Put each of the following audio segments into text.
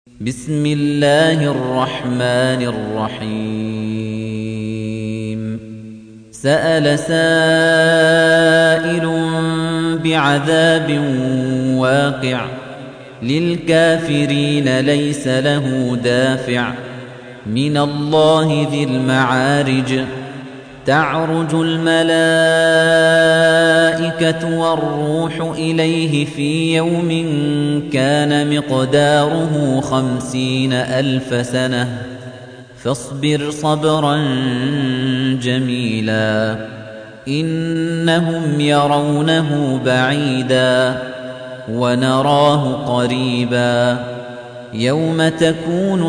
بسم الله الرحمن الرحيم سأل سائل بعذاب واقع للكافرين ليس له دافع من الله ذي المعارج تعرج الملائكة والروح إليه في يوم كان مقداره 50,000 سنة فاصبر صبرا جميلا إنهم يرونه بعيدا ونراه قريبا يوم تكون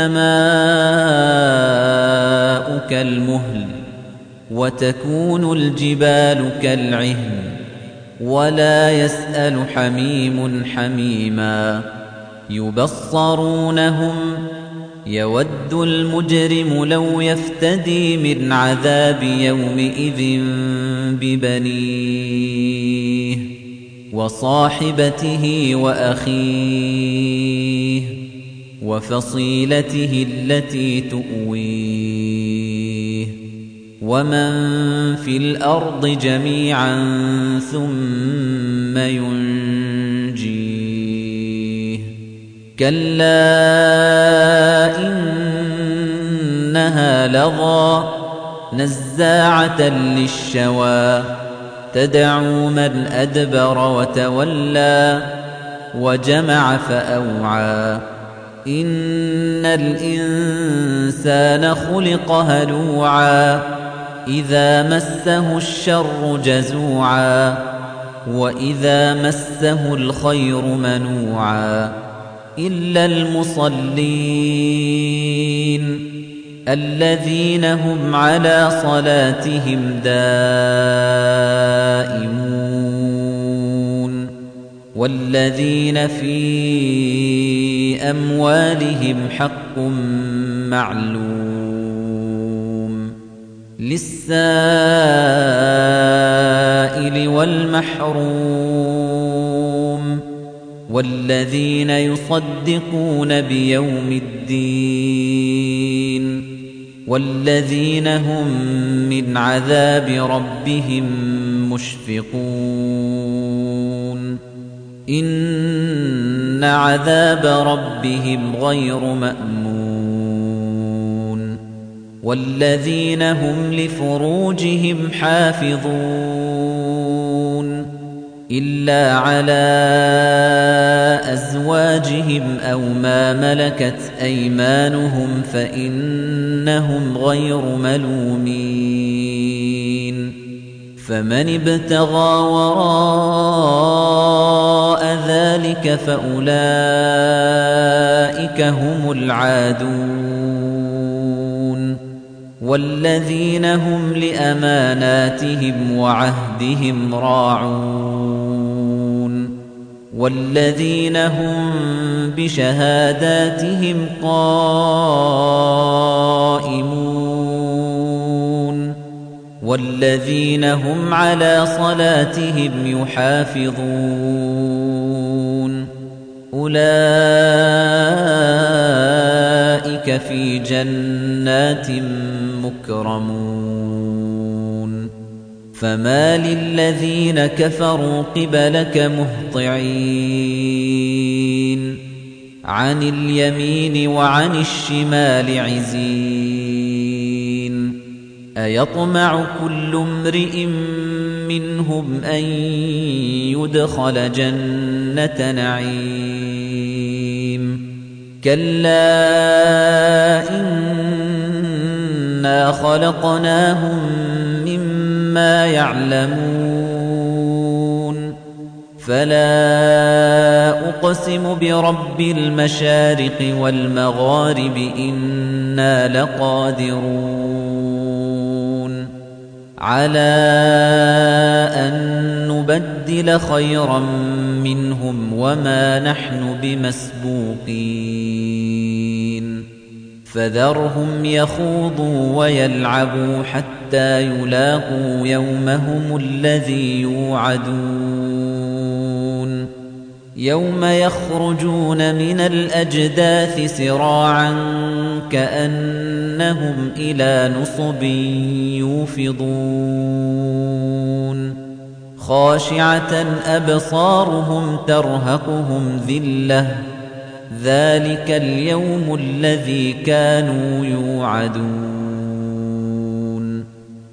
السماء كالمهل وتكون الجبال كالعهن ولا يسأل حميم حميما يبصرونهم يود المجرم لو يفتدي من عذاب يومئذ ببنيه وصاحبته وأخيه وفصيلته التي تؤويه ومن في الأرض جميعا ثم ينجيه كلا إنها لظى نزاعة للشوى تدعو من أدبر وتولى وجمع فأوعى إن الإنسان خلق هلوعا إذا مسه الشر جزوعا وإذا مسه الخير منوعا إلا المصلين الذين هم على صلاتهم دائمون والذين في أموالهم حق معلوم للسائل والمحروم والذين يصدقون بيوم الدين والذين هم من عذاب ربهم مشفقون إن عذاب ربهم غير مأمون والذين هم لفروجهم حافظون إلا على أزواجهم أو ما ملكت أيمانهم فإنهم غير ملومين فمن ابتغى وراء ذلك فأولئك هم العادون والذين هم لأماناتهم وعهدهم راعون والذين هم بشهاداتهم قائمون والذين هم على صلاتهم يحافظون أولئك في جنات مكرمون فما للذين كفروا قبلك مهطعين عن اليمين وعن الشمال عزين أيطمع كل امرئ منهم أن يدخل جنة نعيم كلا إنا خلقناهم مما يعلمون فلا أقسم برب المشارق والمغارب إنا لقادرون على أن نبدل خيرا منهم وما نحن بمسبوقين فذرهم يخوضوا ويلعبوا حتى يلاقوا يومهم الذي يوعدون يَوْمَ يَخْرُجُونَ مِنَ الْأَجْدَاثِ سِرَاعًا كَأَنَّهُمْ إِلَى نُصُبٍ يُوفِضُونَ خَاشِعَةً أَبْصَارُهُمْ تَرْهَقُهُمْ ذِلَّةٌ ذَلِكَ الْيَوْمُ الَّذِي كَانُوا يُوعَدُونَ